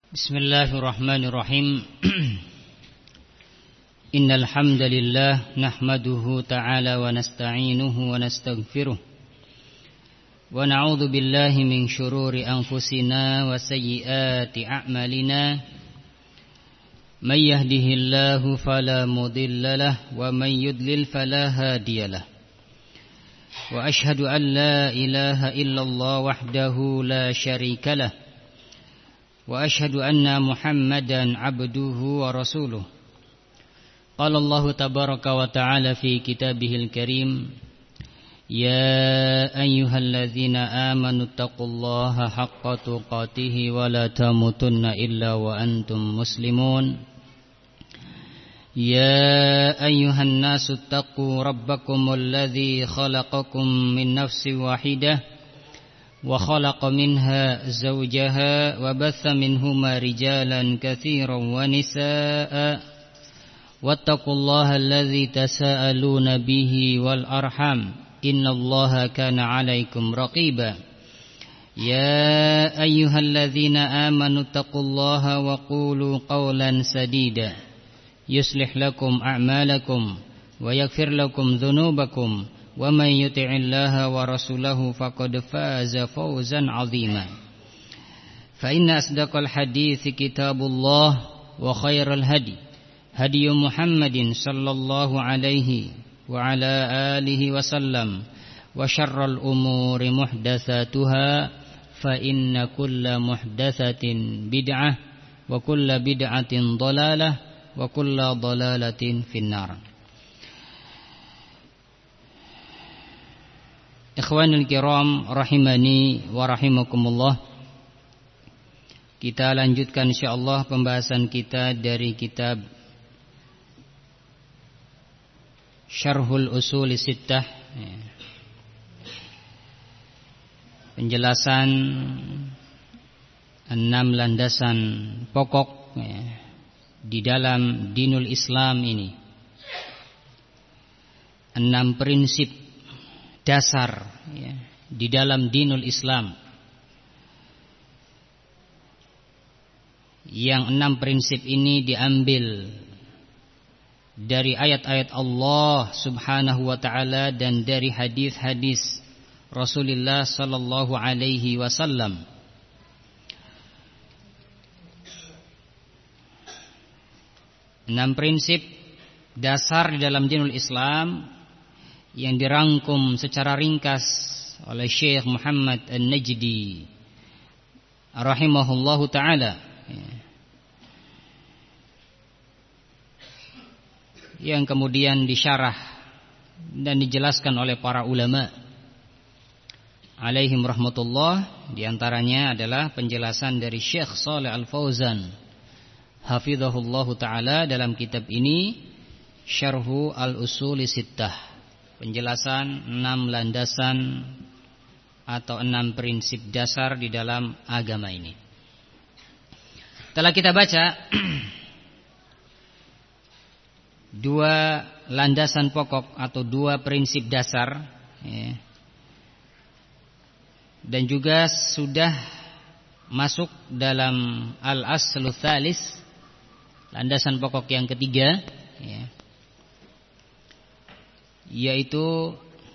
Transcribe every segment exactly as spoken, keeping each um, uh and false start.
Bismillahirrahmanirrahim. Innal hamdalillah nahmaduhu ta'ala wa nasta'inuhu wa nastaghfiruh wa na'udzu billahi min shururi anfusina wa sayyiati a'malina. May yahdihillahu fala mudilla lahu wa may yudlil fala hadiyalah. Wa ashhadu an la ilaha illallah wahdahu la syarika lah. Wa ashhadu anna Muhammadan abduhu wa rasuluh. Qala Allah tabaraka wa ta'ala fi kitabihil karim, ya ayyuhalladzina amanu taqullaha haqqa tuqatih wa la tamutunna illa wa antum muslimun. Ya ayyuhan nasu taqu rabbakumul ladzi khalaqakum min nafsin wahidah wa khalaqa minha zawjaha wa batha minhuma rijalan katsiran wa nisaa'a wattaqullaha alladzi tasaaluna bihi wal arham innallaha kana 'alaikum raqiba. Ya ayyuhalladzina amanu taqullaha wa qulu qawlan sadida yuslih lakum a'malakum wa yaghfir lakum dhunubakum wa man yuti'illaha wa rasulahu faqad faza fawzan 'azima. Fa inna asdaqal hadithi kitabullah wa khairal hadi hadi Muhammadin sallallahu alaihi wa ala alihi wa sallam wa syarral umuri muhdatsatuha fa inna kulla muhdatsatin bid'ah wa kulla bid'atin dhalalah wa kulla dhalalatin finnar. Ikhwanul kiram rahimani wa rahimakumullah. Kita lanjutkan insyaallah pembahasan kita dari kitab Syarhul Ushul Sittah, penjelasan enam landasan pokok di dalam dinul Islam ini. Enam prinsip dasar ya, di dalam dinul Islam. Yang enam prinsip ini diambil dari ayat-ayat Allah Subhanahu wa ta'ala dan dari hadis-hadis Rasulullah sallallahu alaihi wasallam. Enam prinsip dasar di dalam dinul Islam yang dirangkum secara ringkas oleh Syekh Muhammad An-Najdi rahimahullahu ta'ala, yang kemudian disyarah dan dijelaskan oleh para ulama alaihim rahmatullah. Di antaranya adalah penjelasan dari Syekh Shalih Al-Fauzan hafizahullahu ta'ala dalam kitab ini, Syarhu Al-Ushul Sittah, penjelasan enam landasan atau enam prinsip dasar di dalam agama ini. Telah kita baca dua landasan pokok atau dua prinsip dasar ya, dan juga sudah masuk dalam al-aslu tsalis, landasan pokok yang ketiga ya, yaitu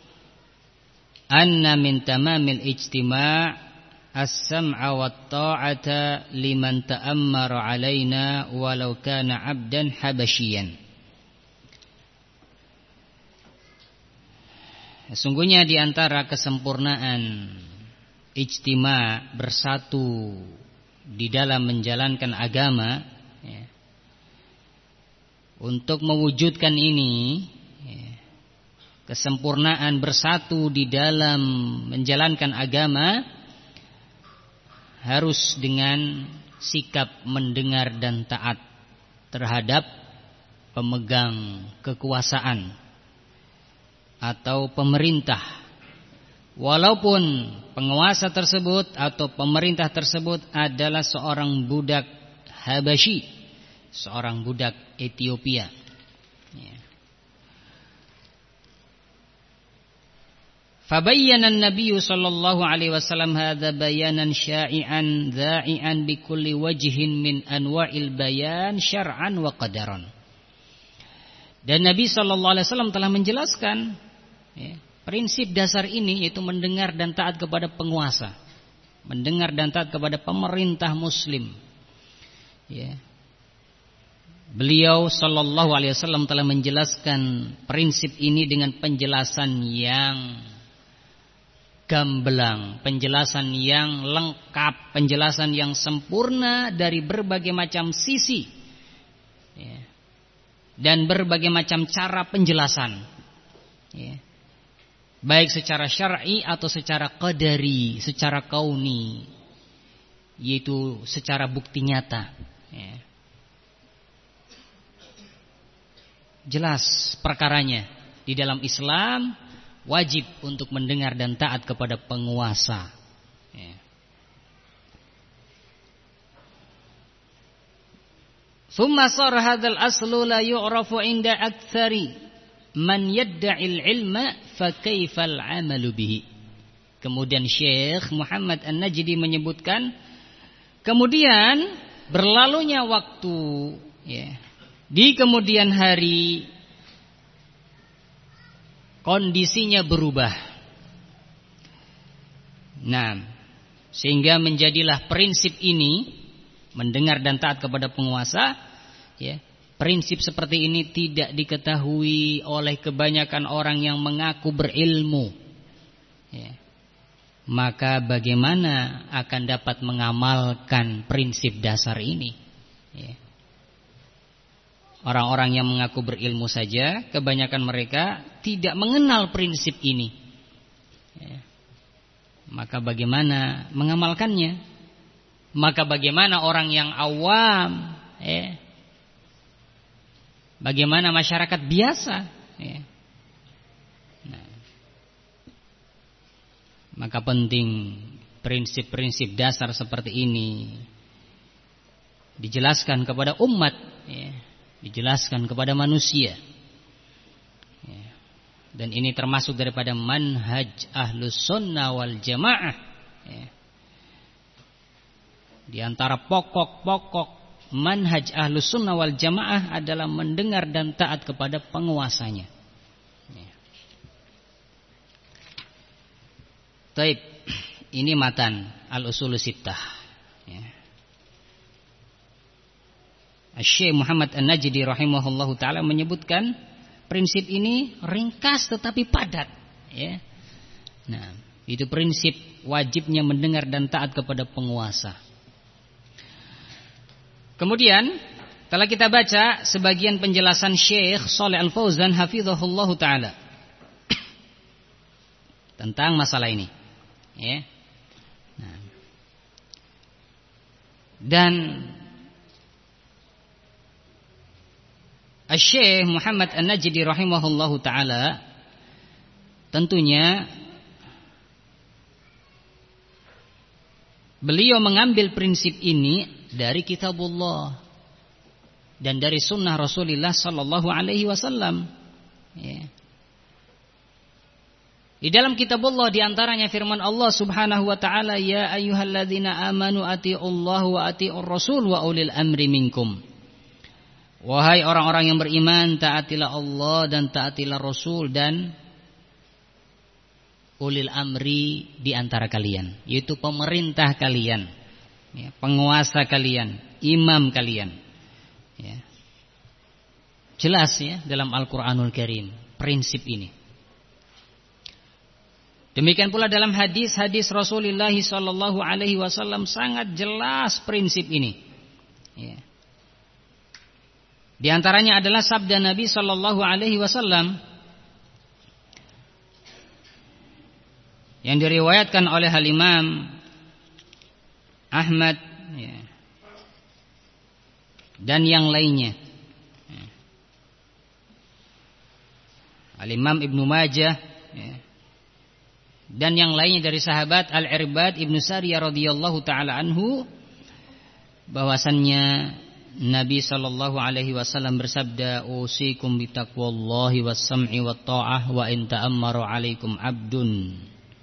anna min tamamil ijtima' as-sam'a wat ta'ata liman ta'ammara 'alaina walau kana 'abdan habasyian. Sesungguhnya di antara kesempurnaan ijtima', bersatu di dalam menjalankan agama ya, untuk mewujudkan ini ya, kesempurnaan bersatu di dalam menjalankan agama harus dengan sikap mendengar dan taat terhadap pemegang kekuasaan atau pemerintah, walaupun penguasa tersebut atau pemerintah tersebut adalah seorang budak Habasyi, seorang budak Ethiopia ya. Fabayyana an-nabiy sallallahu alaihi wasallam hadza bayanan sya'i'an dha'i'an bi kulli wajhin min anwa'il bayan syar'an wa qadaran. Dan Nabi sallallahu alaihi wasallam telah menjelaskan ya, prinsip dasar ini, yaitu mendengar dan taat kepada penguasa, mendengar dan taat kepada pemerintah muslim. Ya. Beliau sallallahu alaihi wasallam telah menjelaskan prinsip ini dengan penjelasan yang gamblang, penjelasan yang lengkap, penjelasan yang sempurna dari berbagai macam sisi ya, dan berbagai macam cara penjelasan ya, baik secara syar'i atau secara qadari, secara kauni, yaitu secara bukti nyata ya. Jelas perkaranya, di dalam Islam wajib untuk mendengar dan taat kepada penguasa. Ya. Thumma sar hadzal aslu la yu'rafu 'inda aktsari man yad'il ilma fa kaifal 'amalu bihi. Kemudian Syekh Muhammad An-Najdi menyebutkan, kemudian berlalunya waktu ya, di kemudian hari kondisinya berubah. Nah, sehingga menjadilah prinsip ini, mendengar dan taat kepada penguasa ya, prinsip seperti ini tidak diketahui oleh kebanyakan orang yang mengaku berilmu ya. Maka bagaimana akan dapat mengamalkan prinsip dasar ini ya. Orang-orang yang mengaku berilmu saja, kebanyakan mereka tidak mengenal prinsip ini ya. Maka bagaimana mengamalkannya? Maka bagaimana orang yang awam ya? Bagaimana masyarakat biasa ya? Nah, maka penting prinsip-prinsip dasar seperti ini dijelaskan kepada umat ya, dijelaskan kepada manusia ya. Dan ini termasuk daripada manhaj ahlus sunnah wal jamaah ya. Di antara pokok-pokok manhaj ahlus sunnah wal jamaah adalah mendengar dan taat kepada penguasanya ya. Taib, ini matan al-usul sittah ya. Syekh Muhammad An-Najdi rahimahullahu taala menyebutkan prinsip ini ringkas tetapi padat ya. Nah, itu prinsip wajibnya mendengar dan taat kepada penguasa. Kemudian telah kita baca sebagian penjelasan Syekh Shalih Al-Fauzan hafizahullahu taala tentang masalah ini ya. Nah, dan Syekh Muhammad An-Najdi rahimahullahu taala tentunya beliau mengambil prinsip ini dari kitabullah dan dari sunnah Rasulullah sallallahu alaihi wasallam ya. Di dalam kitabullah diantaranya firman Allah subhanahu wa ta'ala, ya ayyuhalladzina amanu ati'ullaha wa ati'ur rasul wa ulil amri minkum. Wahai orang-orang yang beriman, taatilah Allah dan taatilah Rasul dan ulil amri di antara kalian, yaitu pemerintah kalian ya, penguasa kalian, imam kalian ya. Jelas ya dalam Al-Quranul Karim prinsip ini. Demikian pula dalam hadis-hadis Rasulullah sallallahu alaihi wasallam sangat jelas prinsip ini ya. Di antaranya adalah sabda Nabi sallallahu alaihi wasallam yang diriwayatkan oleh Al-Imam Ahmad ya, dan yang lainnya ya. Al-Imam Ibnu Majah ya, dan yang lainnya dari sahabat Al-Irbad Ibnu Sariyah radhiyallahu taala anhu bahwasannya Nabi sallallahu alaihi wasallam bersabda, "Usikum bitaqwallahi was-sam'i wat-tha'ah wa in ta'ammara 'alaikum 'abdun."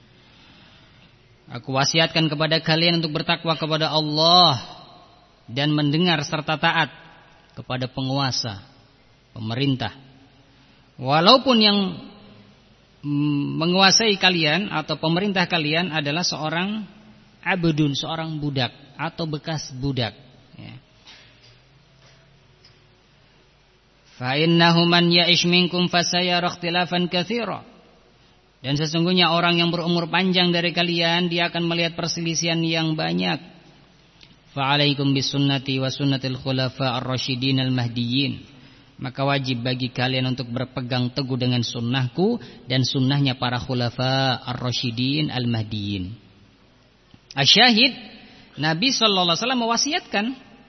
Aku wasiatkan kepada kalian untuk bertakwa kepada Allah dan mendengar serta taat kepada penguasa, pemerintah. Walaupun yang menguasai kalian atau pemerintah kalian adalah seorang abdun, seorang budak atau bekas budak, ya. Fa innahu man ya'ish minkum fasayara ikhtilafan katsira. Dan sesungguhnya orang yang berumur panjang dari kalian, dia akan melihat perselisihan yang banyak. Fa alaikum bisunnati wa sunnatil khulafa ar-rasyidin al-mahdiyyin. Maka wajib bagi kalian untuk berpegang teguh dengan sunnahku dan sunnahnya para khulafa ar-rasyidin al-mahdiyyin. Asyahid, Nabi sallallahu alaihi wasallam mewasiatkan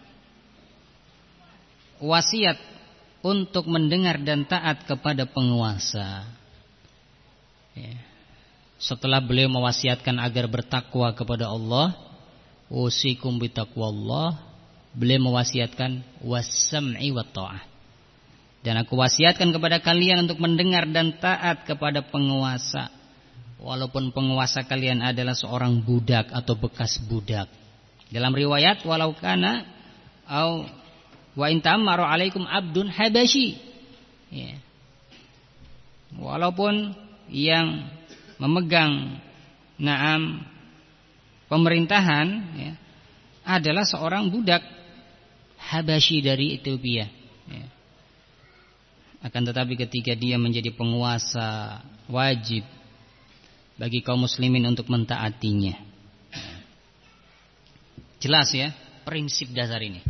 wasiat untuk mendengar dan taat kepada penguasa. Ya. Setelah beliau mewasiatkan agar bertakwa kepada Allah, usikum bitaqwallah, beliau mewasiatkan was-sam'i wat-tha'ah. Dan aku wasiatkan kepada kalian untuk mendengar dan taat kepada penguasa, walaupun penguasa kalian adalah seorang budak atau bekas budak. Dalam riwayat, walau kana au wa in ta'ammaru 'alaikum 'abdun habasyi. Ya. Walaupun yang memegang na'am pemerintahan, ya, adalah seorang budak Habasyi dari Ethiopia, ya. Akan tetapi ketika dia menjadi penguasa, wajib bagi kaum muslimin untuk mentaatinya. Jelas ya prinsip dasar ini.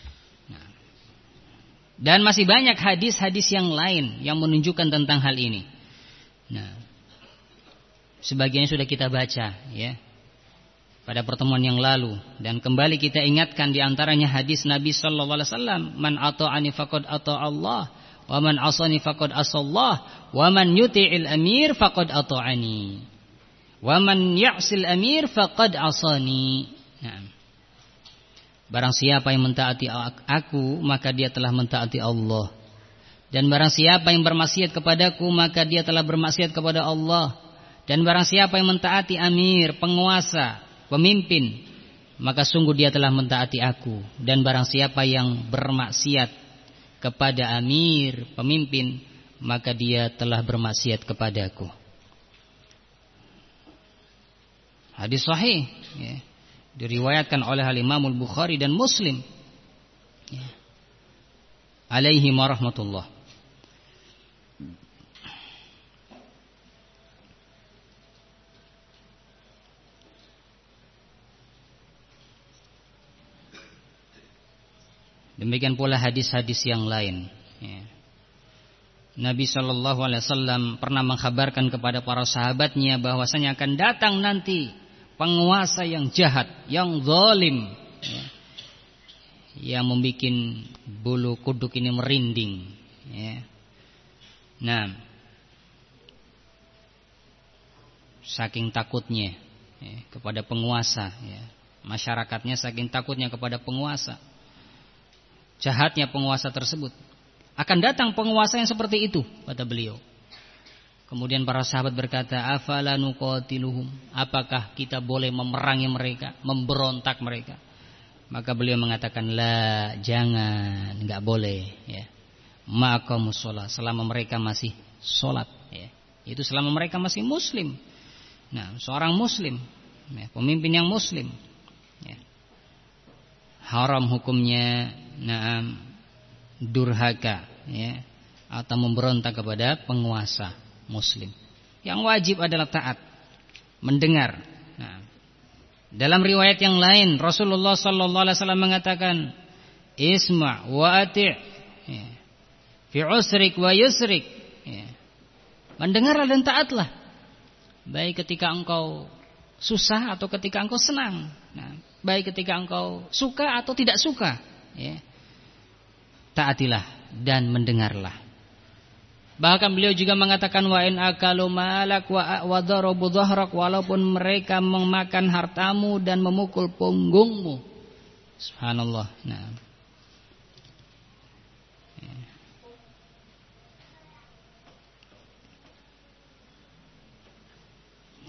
Dan masih banyak hadis-hadis yang lain yang menunjukkan tentang hal ini. Nah, sebagiannya sudah kita baca, ya, pada pertemuan yang lalu, dan kembali kita ingatkan di antaranya hadis Nabi sallallahu alaihi wasallam, "Man ata'ani faqad ata'a Allah, wa man 'asani faqad 'asallah, wa man yuti'il amir faqad ata'ani, wa man ya'sil amir faqad 'asani." Nah, barang siapa yang mentaati aku, maka dia telah mentaati Allah. Dan barang siapa yang bermaksiat kepadaku, maka dia telah bermaksiat kepada Allah. Dan barang siapa yang mentaati amir, penguasa, pemimpin, maka sungguh dia telah mentaati aku. Dan barang siapa yang bermaksiat kepada amir, pemimpin, maka dia telah bermaksiat kepadaku. Hadis sahih, ya, diriwayatkan oleh Al-Imam Al-Bukhari dan Muslim, ya, alaihi warahmatullah. Demikian pula hadis-hadis yang lain, ya. Nabi shallallahu alaihi wasallam pernah mengkhabarkan kepada para sahabatnya bahwasanya akan datang nanti penguasa yang jahat, yang zalim, ya, yang membuat bulu kuduk ini merinding, ya. Nah, saking takutnya, ya, kepada penguasa, ya, masyarakatnya saking takutnya kepada penguasa, jahatnya penguasa tersebut. Akan datang penguasa yang seperti itu, kata beliau. Kemudian para sahabat berkata, afala nuqatiluhum, apakah kita boleh memerangi mereka, memberontak mereka? Maka beliau mengatakan, la, jangan, enggak boleh, ya. Ma'aqamus shalah, selama mereka masih salat, ya. Itu selama mereka masih muslim. Nah, seorang muslim, ya, pemimpin yang muslim, ya, haram hukumnya, na'am, durhaka, ya, atau memberontak kepada penguasa muslim. Yang wajib adalah taat, mendengar. Nah, dalam riwayat yang lain Rasulullah sallallahu alaihi wasallam mengatakan, isma' wa ati', ya, fi usrik wa yusrik, ya. Mendengarlah dan taatlah, baik ketika engkau susah atau ketika engkau senang. Nah, baik ketika engkau suka atau tidak suka, ya. Taatilah dan mendengarlah. Bahkan beliau juga mengatakan, wa in akalu malak wa darabu dhahrak, walaupun mereka memakan hartamu dan memukul punggungmu. Subhanallah. Nah,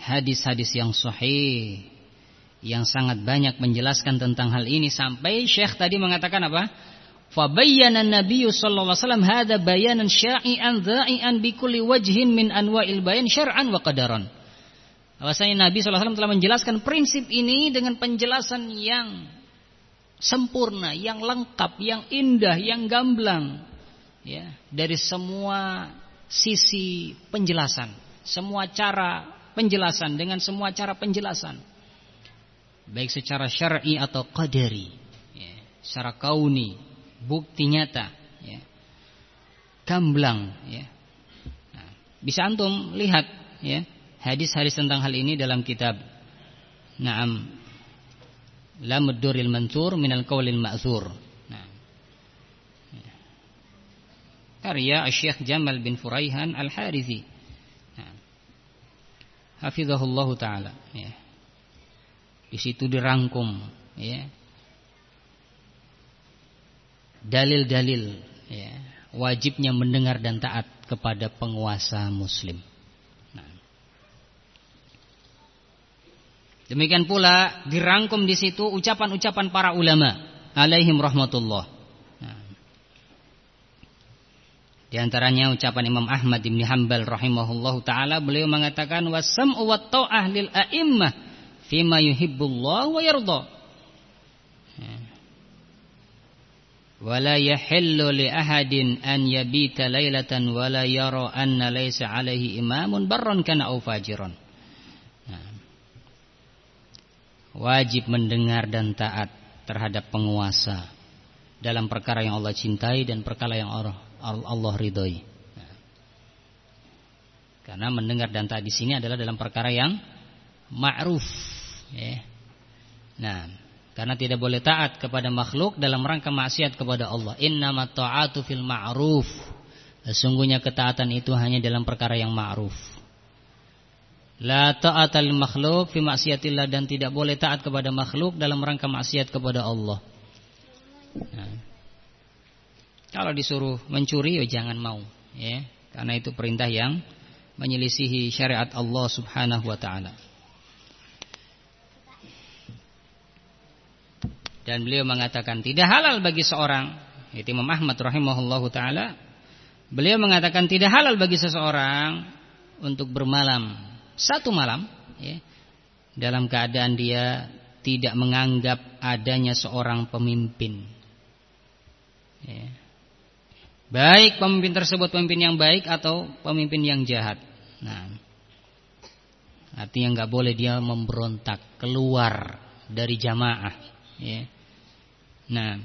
hadis-hadis yang sahih yang sangat banyak menjelaskan tentang hal ini, sampai Syekh tadi mengatakan apa? Fa bayyana an-nabiy sallallahu alaihi wasallam hadza bayanan sya'i'an dha'i'an bi kulli wajhin min anwa'il bayan syar'an wa qadaran. Bahwasanya Nabi sallallahu alaihi wasallam telah menjelaskan prinsip ini dengan penjelasan yang sempurna, yang lengkap, yang indah, yang gamblang, ya, dari semua sisi penjelasan, semua cara penjelasan, dengan semua cara penjelasan, baik secara syar'i atau qadari, ya, secara kauni, bukti nyata, ya, gamblang, ya. Nah, bisa antum lihat, ya, hadis-hadis tentang hal ini dalam kitab Naam Lamud Durril Mansur minal Qaulil Ma'thur. Nah, ya, karya Syekh Jamal bin Furaihan Al-Harithi, nah, hafizahullahu taala, ya. Di situ dirangkum, ya, dalil-dalil, ya, wajibnya mendengar dan taat kepada penguasa muslim. Nah, demikian pula dirangkum di situ ucapan-ucapan para ulama alaihim rahmatullah. Nah, di antaranya ucapan Imam Ahmad bin Hanbal rahimahullahu taala, beliau mengatakan wasam'u wat ta'ah lil a'immah fima yuhibbullah wa yarda. Wala yahillu li ahadin an yabita lailatan wala yara anna laysa alaihi imamun barran kana au fajiran. Nah, wajib mendengar dan taat terhadap penguasa dalam perkara yang Allah cintai dan perkara yang Allah, Allah ridhoi. Nah, karena mendengar dan taat di sini adalah dalam perkara yang ma'ruf, ya. Nah, karena tidak boleh taat kepada makhluk dalam rangka maksiat kepada Allah. Innamat ta'atu fil ma'ruf. Sesungguhnya ketaatan itu hanya dalam perkara yang ma'ruf. La ta'atal makhluk fi maksiatillah, dan tidak boleh taat kepada makhluk dalam rangka maksiat kepada Allah. Nah, kalau disuruh mencuri, ya jangan mau, ya, karena itu perintah yang menyelisihi syariat Allah Subhanahu wa taala. Dan beliau mengatakan tidak halal bagi seorang, yaitu Imam Ahmad rahimahullahu taala, beliau mengatakan tidak halal bagi seseorang untuk bermalam satu malam, ya, dalam keadaan dia tidak menganggap adanya seorang pemimpin, ya. Baik pemimpin tersebut pemimpin yang baik atau pemimpin yang jahat. Nah, artinya nggak boleh dia memberontak keluar dari jamaah, ya. Nah,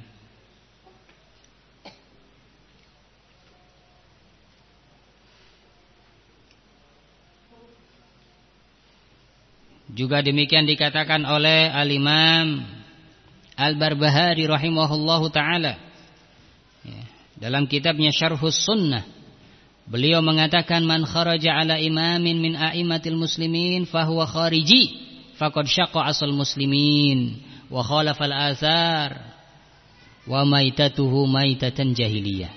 juga demikian dikatakan oleh Al-Imam Al-Barbahari rahimahullahu taala, ya, dalam kitabnya Syarhus Sunnah. Beliau mengatakan man kharaja ala imamin min a'immatil muslimin fahuwa khariji faqad syaqqa asal muslimin wa khalafal athar wa maitatuhu maitatan jahiliyah.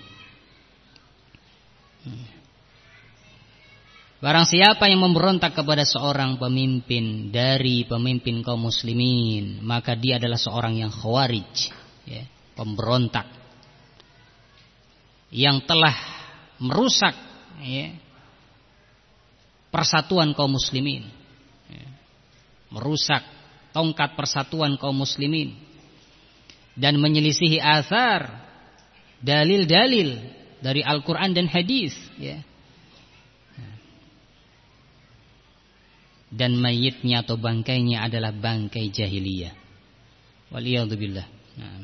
Barang siapa yang memberontak kepada seorang pemimpin dari pemimpin kaum muslimin, maka dia adalah seorang yang khawarij, ya, pemberontak yang telah merusak, ya, persatuan kaum muslimin, ya, merusak tongkat persatuan kaum muslimin dan menyelisihi athar, dalil-dalil dari Al-Quran dan hadis, ya. Dan mayitnya atau bangkainya adalah bangkai jahiliyah. Waliyadzubillah. Nah.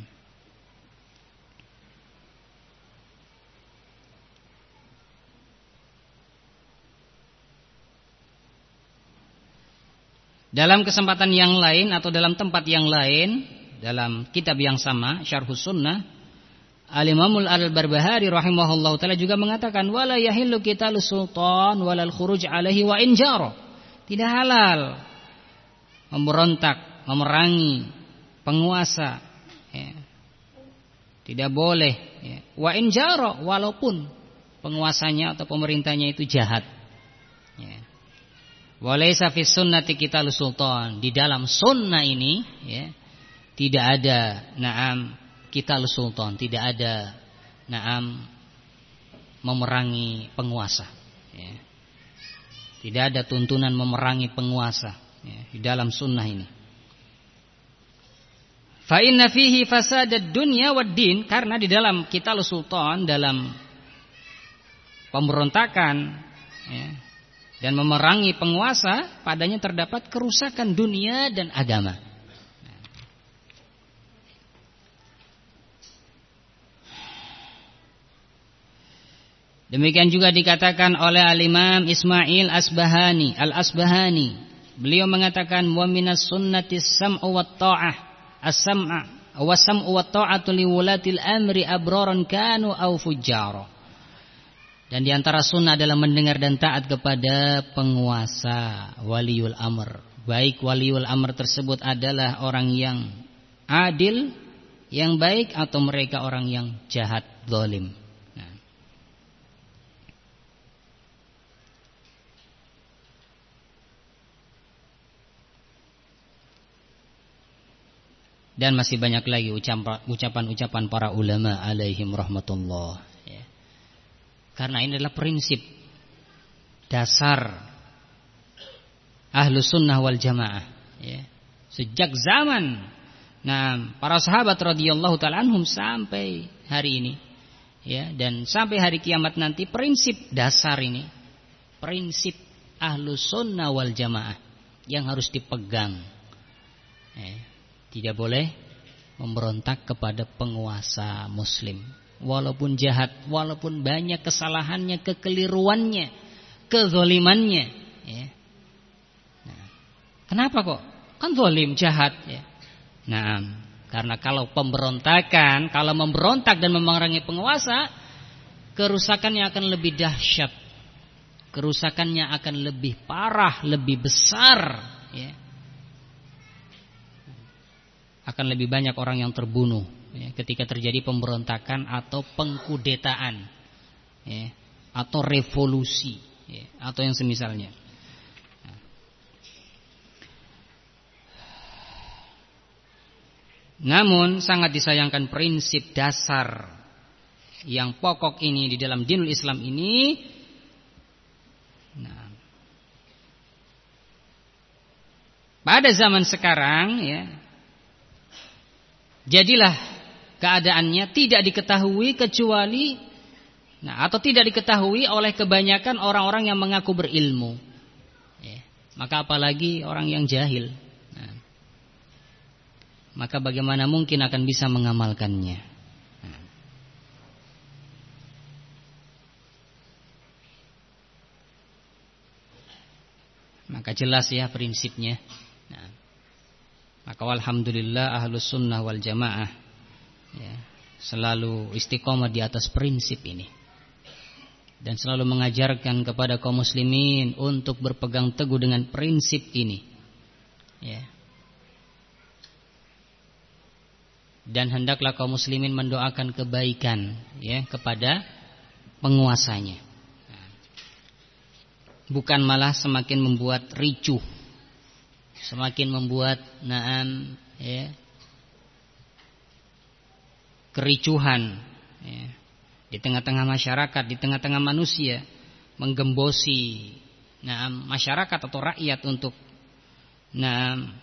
Dalam kesempatan yang lain atau dalam tempat yang lain, dalam kitab yang sama Syarhus Sunnah, Al-Imamul Al-Barbahari rahimahullahu taala juga mengatakan wala yahillu qitalus sultan walal khuruj alaihi wa in jara. Tidak halal memberontak, memerangi penguasa, ya. Tidak boleh, ya. Wa in jara, walaupun penguasanya atau pemerintahnya itu jahat, ya. Walaysa fis sunnati qitalus sultan. Di dalam sunnah ini ya, tidak ada na'am qitalus sultan, tidak ada na'am memerangi penguasa ya. Tidak ada tuntunan memerangi penguasa ya, di dalam sunnah ini. Fa inna fihi fasadad dunya wad din, karena di dalam qitalus sultan, dalam pemberontakan ya, dan memerangi penguasa, padanya terdapat kerusakan dunia dan agama. Demikian juga dikatakan oleh Al-Imam Ismail Asbahani, Al-Asbahani. Beliau mengatakan wa minas sunnati sam'u wat ta'ah. As-sam'a wa sam'u wat ta'atu li wulatil amri abraran kanu aw fujjara. Dan di antara sunnah adalah mendengar dan taat kepada penguasa, waliul amr. Baik waliul amr tersebut adalah orang yang adil, yang baik, atau mereka orang yang jahat, zalim. Nah. Dan masih banyak lagi ucapan-ucapan para ulama alaihim rahmatullah. Karena ini adalah prinsip dasar Ahlus Sunnah wal Jamaah ya. Sejak zaman nah para sahabat radhiyallahu ta'ala anhum sampai hari ini ya, dan sampai hari kiamat nanti, prinsip dasar ini, prinsip Ahlus Sunnah wal Jamaah yang harus dipegang ya. Tidak boleh memberontak kepada penguasa muslim, walaupun jahat, walaupun banyak kesalahannya, kekeliruannya, kezalimannya ya. Nah, kenapa kok? Kan zalim, jahat ya. Nah, karena kalau pemberontakan, kalau memberontak dan memerangi penguasa, kerusakannya akan lebih dahsyat, kerusakannya akan lebih parah, lebih besar ya. Akan lebih banyak orang yang terbunuh ya, ketika terjadi pemberontakan atau pengkudetaan ya, atau revolusi ya, atau yang semisalnya. Nah. Namun sangat disayangkan prinsip dasar yang pokok ini di dalam dinul Islam ini. Nah, pada zaman sekarang ya, jadilah keadaannya tidak diketahui kecuali nah atau tidak diketahui oleh kebanyakan orang-orang yang mengaku berilmu ya. Maka apalagi orang yang jahil. Nah, maka bagaimana mungkin akan bisa mengamalkannya. Nah. Maka jelas ya prinsipnya. Nah, maka alhamdulillah Ahlus Sunnah wal Jamaah ya, selalu istiqomah di atas prinsip ini, dan selalu mengajarkan kepada kaum muslimin untuk berpegang teguh dengan prinsip ini ya. Dan hendaklah kaum muslimin mendoakan kebaikan ya kepada penguasanya, bukan malah semakin membuat ricuh, semakin membuat na'am ya, kericuhan ya, di tengah-tengah masyarakat, di tengah-tengah manusia, menggembosi na'am masyarakat atau rakyat untuk na'am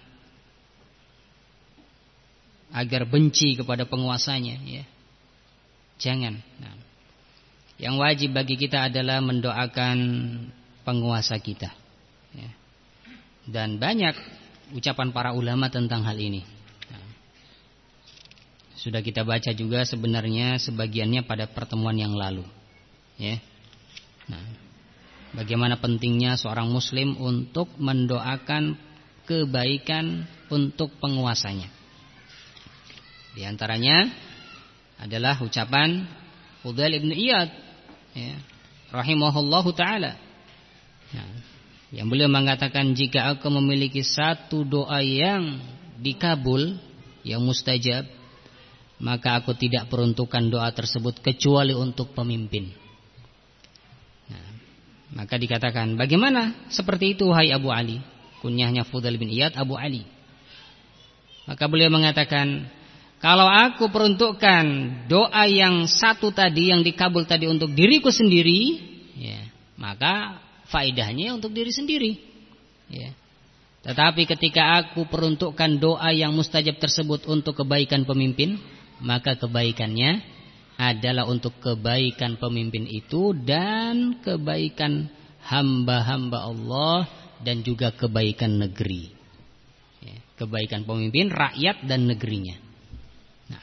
agar benci kepada penguasanya ya. Jangan. Nah, yang wajib bagi kita adalah mendoakan penguasa kita ya. Dan banyak ucapan para ulama tentang hal ini. Nah, sudah kita baca juga sebenarnya sebagiannya pada pertemuan yang lalu ya. Nah, bagaimana pentingnya seorang muslim untuk mendoakan kebaikan untuk penguasanya. Di antaranya adalah ucapan Fudail ibn Iyad ya, rahimahullahu ta'ala. Nah, yang beliau mengatakan, jika aku memiliki satu doa yang dikabul, yang mustajab, maka aku tidak peruntukkan doa tersebut kecuali untuk pemimpin. Nah, Maka dikatakan, bagaimana seperti itu wahai Abu Ali? Kunyahnya Fudail bin Iyad, Abu Ali. Maka beliau mengatakan, kalau aku peruntukkan doa yang satu tadi, yang dikabul tadi untuk diriku sendiri, ya, maka faedahnya untuk diri sendiri. Ya. Tetapi ketika aku peruntukkan doa yang mustajab tersebut untuk kebaikan pemimpin, maka kebaikannya adalah untuk kebaikan pemimpin itu dan kebaikan hamba-hamba Allah dan juga kebaikan negeri. Ya, kebaikan pemimpin, rakyat dan negerinya. Nah,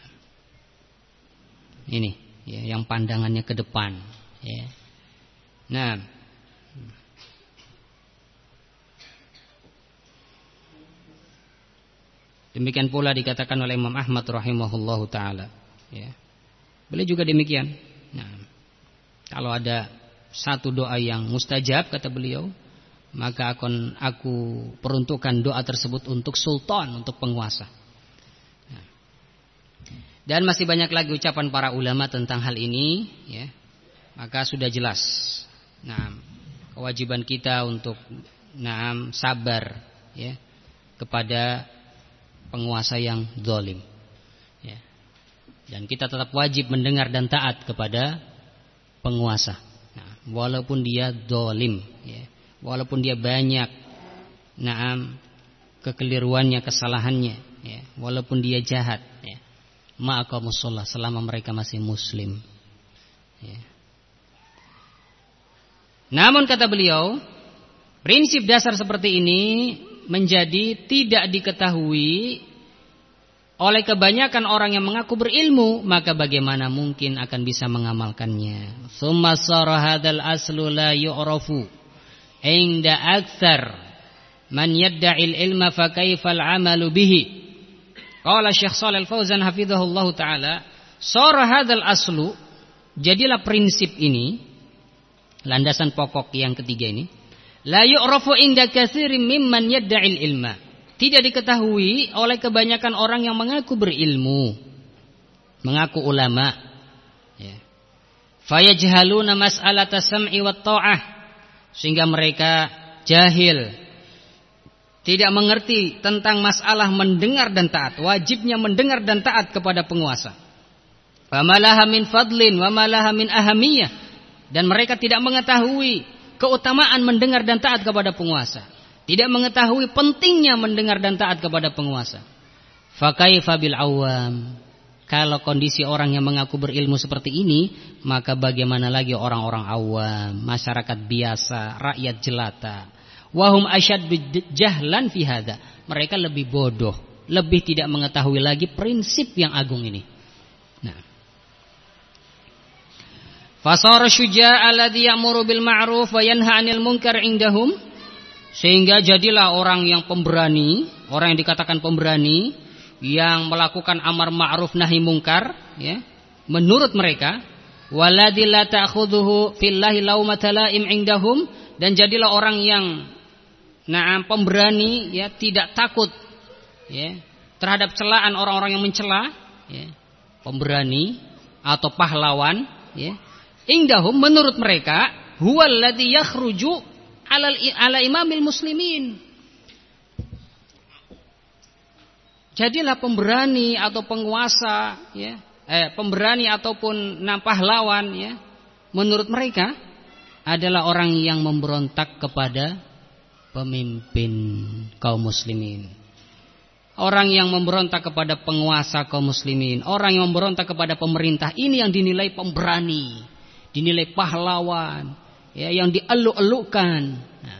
ini ya, yang pandangannya ke depan. Ya. Nah, demikian pula dikatakan oleh Imam Ahmad rahimahullahu taala. Ya. Beliau juga demikian. Nah, kalau ada satu doa yang mustajab kata beliau, maka akan aku peruntukkan doa tersebut untuk sultan, untuk penguasa. Nah. Dan masih banyak lagi ucapan para ulama tentang hal ini, ya. Maka sudah jelas. Nah, kewajiban kita untuk nah, sabar, ya, kepada penguasa yang zalim. Ya. Dan kita tetap wajib mendengar dan taat kepada penguasa. Nah, walaupun dia zalim, ya. Walaupun dia banyak naam kekeliruannya, kesalahannya, ya. Walaupun dia jahat, ya. Ma'aqamus shalah selama mereka masih muslim. Ya. Namun kata beliau, prinsip dasar seperti ini menjadi tidak diketahui oleh kebanyakan orang yang mengaku berilmu, maka bagaimana mungkin akan bisa mengamalkannya? Tsumma sara hadzal aslu la yu'rafu inda aktsar man yad'il ilma fa kaifal 'amalu bihi. Qala Syekh Shalal Fauzan hafizahullahu taala, sara hadzal aslu, jadilah prinsip ini, landasan pokok yang ketiga ini, la yu'rafu inda katsirin mimman yad'il ilma, tidak diketahui oleh kebanyakan orang yang mengaku berilmu, mengaku ulama, ya. Fayajhaluna mas'alata sam'i wat ta'ah, sehingga mereka jahil, tidak mengerti tentang masalah mendengar dan taat, wajibnya mendengar dan taat kepada penguasa. Wa malaha min fadlin wa malaha min ahamiyah, dan mereka tidak mengetahui keutamaan mendengar dan taat kepada penguasa, tidak mengetahui pentingnya mendengar dan taat kepada penguasa. Fa kaifa bil awam, kalau kondisi orang yang mengaku berilmu seperti ini, maka bagaimana lagi orang-orang awam, masyarakat biasa, rakyat jelata. Wahum asyaddu jahlan fi hadza, mereka lebih bodoh, lebih tidak mengetahui lagi prinsip yang agung ini. Nah, fasara syuja'a alladhi ya'muru bil ma'ruf wa yanha 'anil munkar indahum, sehingga jadilah orang yang pemberani, orang yang dikatakan pemberani, yang melakukan amar ma'ruf nahi mungkar, ya, menurut mereka, waladzi la ta'khudhuhu fillahi laumata la'im indahum, dan jadilah orang yang na'am pemberani, ya, tidak takut, ya, terhadap celaan orang-orang yang mencela, ya, pemberani atau pahlawan, ya, indahum menurut mereka, huwallazi yakhruju ala ala imamil muslimin. Jadilah pemberani atau penguasa, ya, eh, pemberani ataupun nah, pahlawan, ya, menurut mereka adalah orang yang memberontak kepada pemimpin kaum muslimin. Orang yang memberontak kepada penguasa kaum muslimin, orang yang memberontak kepada pemerintah, ini yang dinilai pemberani, dinilai pahlawan, ya, yang dieluk-elukkan. Nah.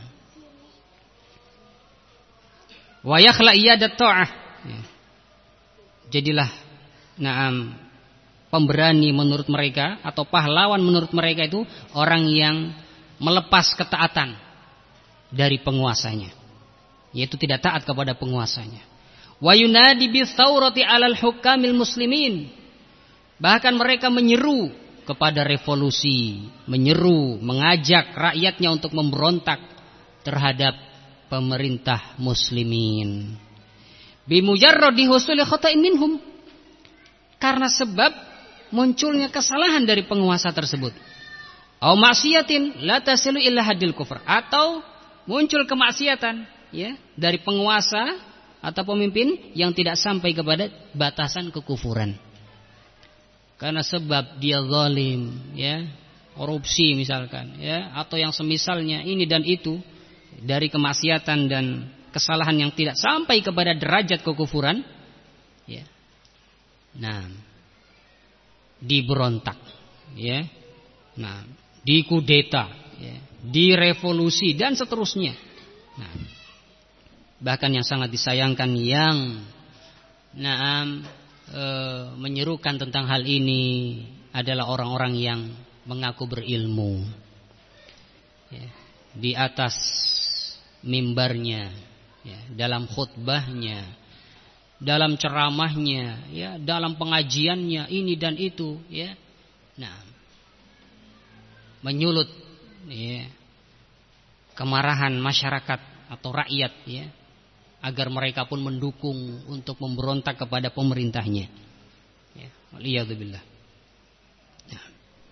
Wa yakhla iyadat ta'ah. Ya. Jadilah na'am pemberani menurut mereka atau pahlawan menurut mereka itu orang yang melepas ketaatan dari penguasanya, yaitu tidak taat kepada penguasanya. Wa yunadi bi tsaurati 'alal hukamil muslimin. Bahkan mereka menyeru kepada revolusi, menyeru, mengajak rakyatnya untuk memberontak terhadap pemerintah muslimin. Bimujarradi husuli khata'in minhum, karena sebab munculnya kesalahan dari penguasa tersebut. Au maksiatin la tasilu illa hadil kufur, atau muncul kemaksiatan ya dari penguasa atau pemimpin yang tidak sampai kepada batasan kekufuran. Karena sebab dia zalim ya, korupsi misalkan ya, atau yang semisalnya ini dan itu dari kemaksiatan dan kesalahan yang tidak sampai kepada derajat kekufuran ya. Nah, diberontak ya. Nah, dikudeta ya, direvolusi dan seterusnya. Nah, bahkan yang sangat disayangkan yang naam e, menyerukan tentang hal ini adalah orang-orang yang mengaku berilmu ya, di atas mimbarnya ya, dalam khutbahnya, dalam ceramahnya ya, dalam pengajiannya ini dan itu ya. Nah, menyulut ya, kemarahan masyarakat atau rakyat ya, agar mereka pun mendukung untuk memberontak kepada pemerintahnya ya. Waliyadzubillah. Nah,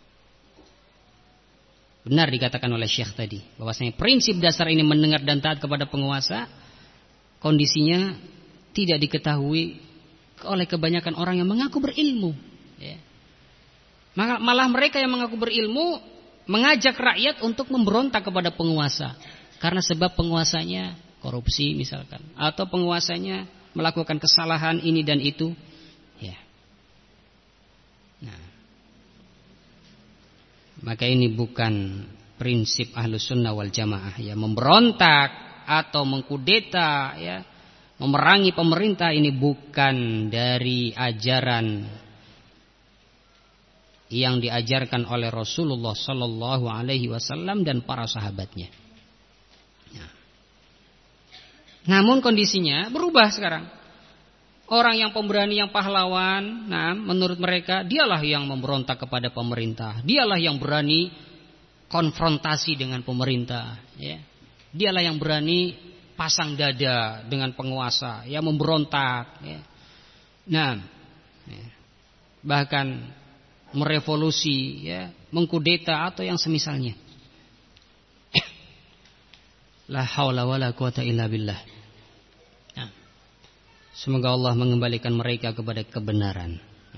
benar dikatakan oleh Syekh tadi bahwasanya prinsip dasar ini mendengar dan taat kepada penguasa kondisinya tidak diketahui oleh kebanyakan orang yang mengaku berilmu ya. Malah mereka yang mengaku berilmu mengajak rakyat untuk memberontak kepada penguasa karena sebab penguasanya korupsi misalkan, atau penguasanya melakukan kesalahan ini dan itu ya. Nah, maka ini bukan prinsip Ahlus Sunnah wal Jamaah ya, memberontak atau mengkudeta ya, memerangi pemerintah, ini bukan dari ajaran yang diajarkan oleh Rasulullah sallallahu alaihi wasallam dan para sahabatnya. Nah. Namun kondisinya berubah sekarang. Orang yang pemberani, yang pahlawan, nah menurut mereka dialah yang memberontak kepada pemerintah, dialah yang berani konfrontasi dengan pemerintah, ya. Dialah yang berani pasang dada dengan penguasa, ya, memberontak, ya. Nah, ya. Bahkan merevolusi, ya, mengkudeta atau yang semisalnya. La haula wala quwata illa billah. Nah, semoga Allah mengembalikan mereka kepada kebenaran.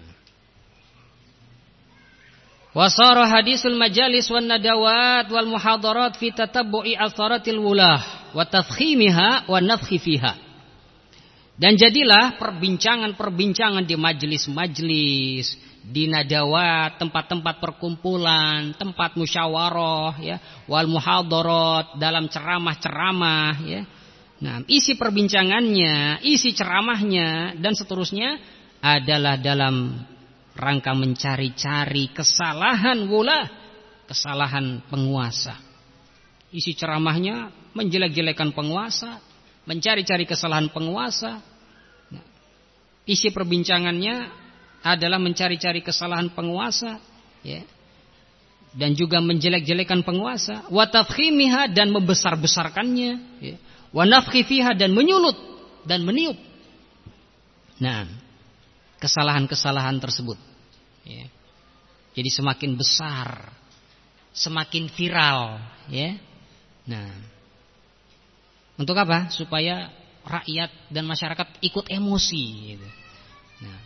Wasara hadisul majalis wan nadawat wal muhadarat fi tatabbu'i atharatil wulah wa tafkhimiha wa nafkhi fiha. Dan jadilah perbincangan-perbincangan di majelis-majelis, di nadawat, tempat-tempat perkumpulan, tempat musyawarah, ya, wal muhadarat, dalam ceramah-ceramah, ya. Nah, isi perbincangannya, isi ceramahnya dan seterusnya adalah dalam rangka mencari-cari kesalahan wula, kesalahan penguasa. Isi ceramahnya menjelek-jelekan penguasa, mencari-cari kesalahan penguasa. Nah, isi perbincangannya adalah mencari-cari kesalahan penguasa, ya, dan juga menjelek-jelekan penguasa, wa tafkhimiha, dan membesar-besarkannya, ya, wa nafkhi fiha, dan menyulut dan meniup. Nah, kesalahan-kesalahan tersebut, ya. Jadi semakin besar, semakin viral, ya. Nah, untuk apa? Supaya rakyat dan masyarakat ikut emosi, gitu. Nah,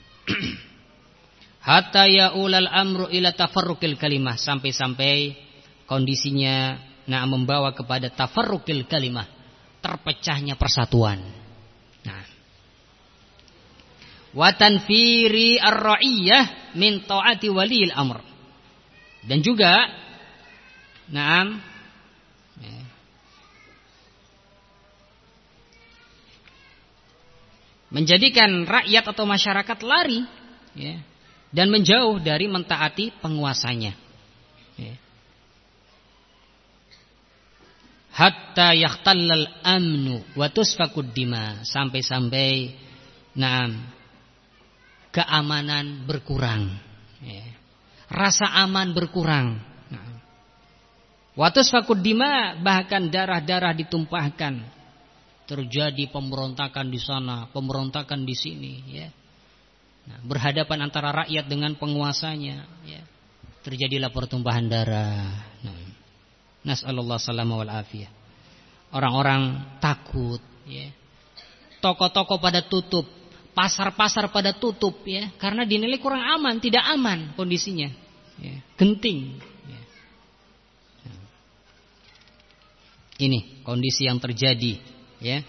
hatta yaulal amru ila tafarruqil kalimah, sampai-sampai kondisinya nah membawa kepada tafarruqil kalimah, terpecahnya persatuan. Nah, wa tanfiri ar-ra'iyah min ta'ati waliyil amr, dan juga na'am ya, menjadikan rakyat atau masyarakat lari, ya, dan menjauh dari mentaati penguasanya, ya. Hatta yahtallal amnu wa tusfakud dima, sampai-sampai na'am keamanan berkurang, ya. Rasa aman berkurang, nah. Wa tusfakud dima, bahkan darah-darah ditumpahkan. Terjadi pemberontakan di sana, pemberontakan di sini, ya. Nah, berhadapan antara rakyat dengan penguasanya, ya. terjadilah pertumpahan darah. Nah, nas'alullah salama wal afiyah. Orang-orang takut, ya. Toko-toko pada tutup, pasar-pasar pada tutup, ya, karena dinilai kurang aman, tidak aman kondisinya, ya. Genting. Ya. Nah. Ini kondisi yang terjadi, ya.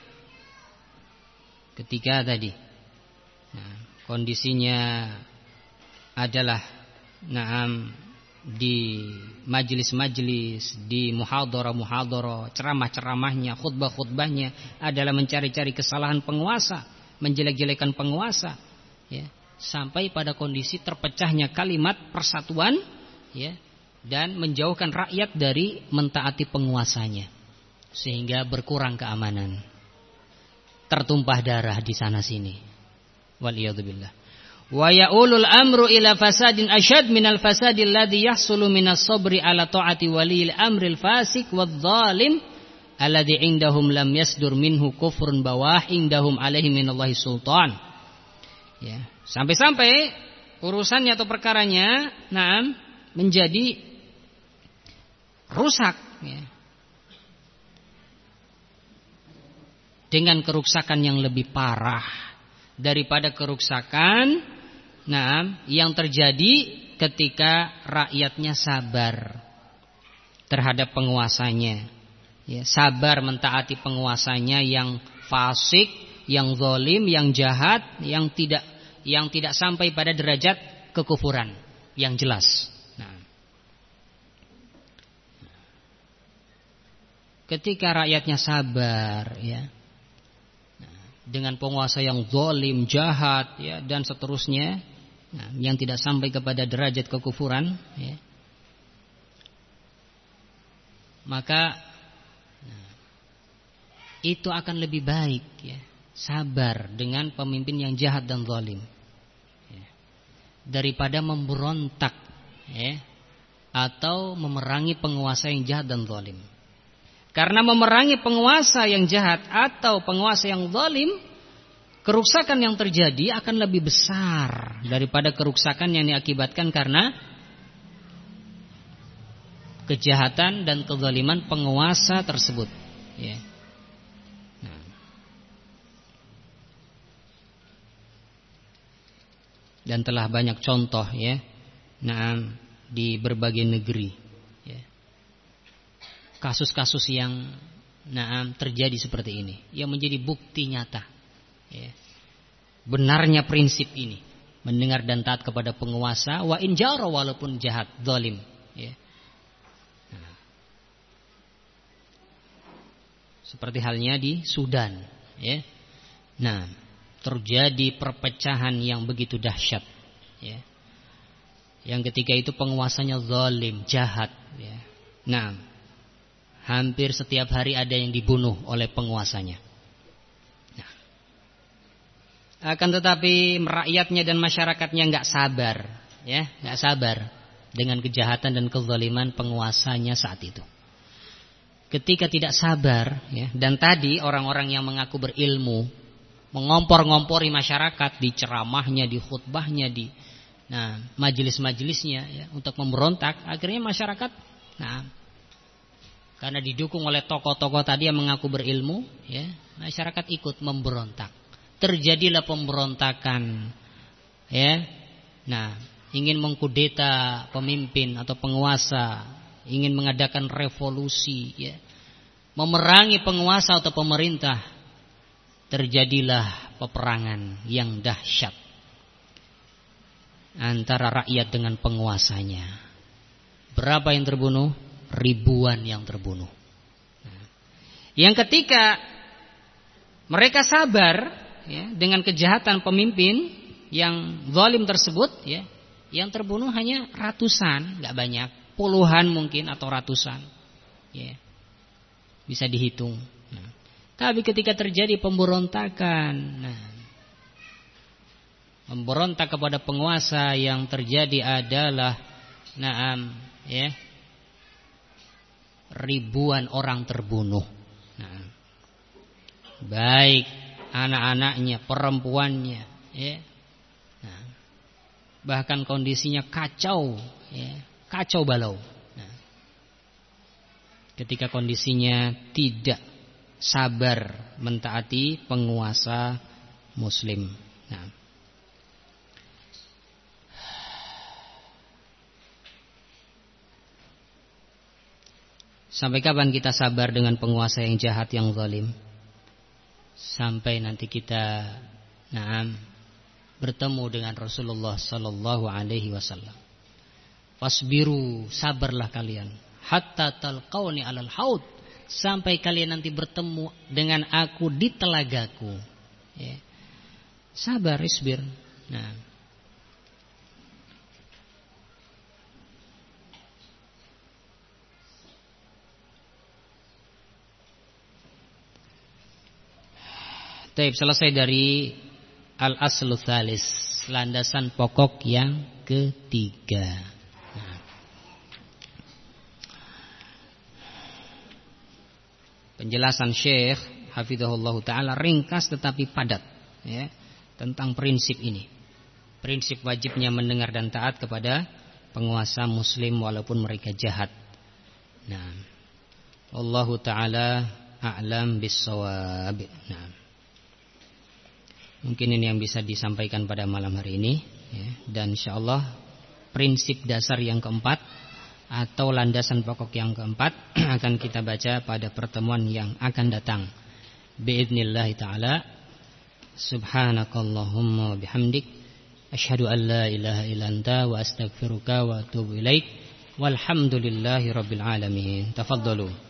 Ketika tadi, nah, kondisinya adalah, naam, di majelis-majelis, di muhadharah-muhadharah, ceramah-ceramahnya, khutbah-khutbahnya adalah mencari-cari kesalahan penguasa, menjelek-jelekan penguasa, ya, sampai pada kondisi terpecahnya kalimat persatuan, ya, dan menjauhkan rakyat dari mentaati penguasanya, sehingga berkurang keamanan, tertumpah darah di sana sini. Waliyadzubillah. Wa ya'ulul amru ila fasadin asyad minal fasadil ladzi yahsulu minas sabri ala ta'ati waliyil amril fasik wadh-dhalim alladzi indahum lam yasdur minhu kufrun bawah indahum alaihi minallahi sultan. Ya, sampai-sampai urusannya atau perkaranya, naam, menjadi rusak, ya, dengan kerusakan yang lebih parah daripada kerusakan, nah, yang terjadi ketika rakyatnya sabar terhadap penguasanya, ya, sabar mentaati penguasanya yang fasik, yang zalim, yang jahat, yang tidak yang tidak sampai pada derajat kekufuran yang jelas. Nah, ketika rakyatnya sabar, ya, dengan penguasa yang zalim, jahat, ya, dan seterusnya, nah, yang tidak sampai kepada derajat kekufuran, ya, maka, nah, itu akan lebih baik, ya, sabar dengan pemimpin yang jahat dan zalim, ya, daripada memberontak, ya, atau memerangi penguasa yang jahat dan zalim. Karena memerangi penguasa yang jahat atau penguasa yang zalim, kerusakan yang terjadi akan lebih besar daripada kerusakan yang diakibatkan karena kejahatan dan kezaliman penguasa tersebut, ya. Nah. Dan telah banyak contoh, ya, nah, di berbagai negeri, kasus-kasus yang, naam, terjadi seperti ini, yang menjadi bukti nyata, ya, benarnya prinsip ini, mendengar dan taat kepada penguasa, wa in jara, walaupun jahat, zalim, ya. Nah, seperti halnya di Sudan, ya. Nah, terjadi perpecahan yang begitu dahsyat, ya, yang ketika itu penguasanya zalim, jahat, ya. Nah, hampir setiap hari ada yang dibunuh oleh penguasanya. Nah, akan tetapi rakyatnya dan masyarakatnya nggak sabar, ya, nggak sabar dengan kejahatan dan kezaliman penguasanya saat itu. Ketika tidak sabar, ya, dan tadi orang-orang yang mengaku berilmu mengompor-ngompori masyarakat di ceramahnya, di khutbahnya, di, nah, majelis-majelisnya, ya, untuk memberontak, akhirnya masyarakat, nah, karena didukung oleh tokoh-tokoh tadi yang mengaku berilmu, ya, masyarakat ikut memberontak. Terjadilah pemberontakan, ya. Nah, ingin mengkudeta pemimpin atau penguasa, ingin mengadakan revolusi, ya, memerangi penguasa atau pemerintah. Terjadilah peperangan yang dahsyat antara rakyat dengan penguasanya. Berapa yang terbunuh? Ribuan yang terbunuh. Nah, yang ketika mereka sabar, ya, dengan kejahatan pemimpin yang zalim tersebut, ya, yang terbunuh hanya ratusan, nggak banyak, puluhan mungkin atau ratusan, ya, bisa dihitung. Nah, tapi ketika terjadi pemberontakan, nah, memberontak kepada penguasa, yang terjadi adalah, naam, ya, ribuan orang terbunuh. Nah, baik anak-anaknya, perempuannya, ya. Nah, bahkan kondisinya kacau, ya, kacau balau. Nah, ketika kondisinya tidak sabar mentaati penguasa muslim. Nah, sampai kapan kita sabar dengan penguasa yang jahat, yang zalim? Sampai nanti kita Naam bertemu dengan Rasulullah sallallahu alaihi wasallam. Fasbiru, sabarlah kalian, hatta talqauni alal haud, sampai kalian nanti bertemu dengan aku di telagaku. Ya. Sabar, isbir. Nah, Taib, selesai dari al-aslu tsalis, landasan pokok yang ketiga. Nah, penjelasan Syekh hafizahullah taala ringkas tetapi padat, ya, tentang prinsip ini. Prinsip wajibnya mendengar dan taat kepada penguasa muslim walaupun mereka jahat. Nah, Allahu taala a'lam bis-shawab. Nah, mungkin ini yang bisa disampaikan pada malam hari ini, ya. Dan insyaallah prinsip dasar yang keempat atau landasan pokok yang keempat akan kita baca pada pertemuan yang akan datang. Biidznillah taala. Subhanakallahumma wa bihamdik, asyhadu an la ilaha illa anta wa astaghfiruka wa atubu ilaik. Walhamdulillahirabbil alamin. Tafadhalu.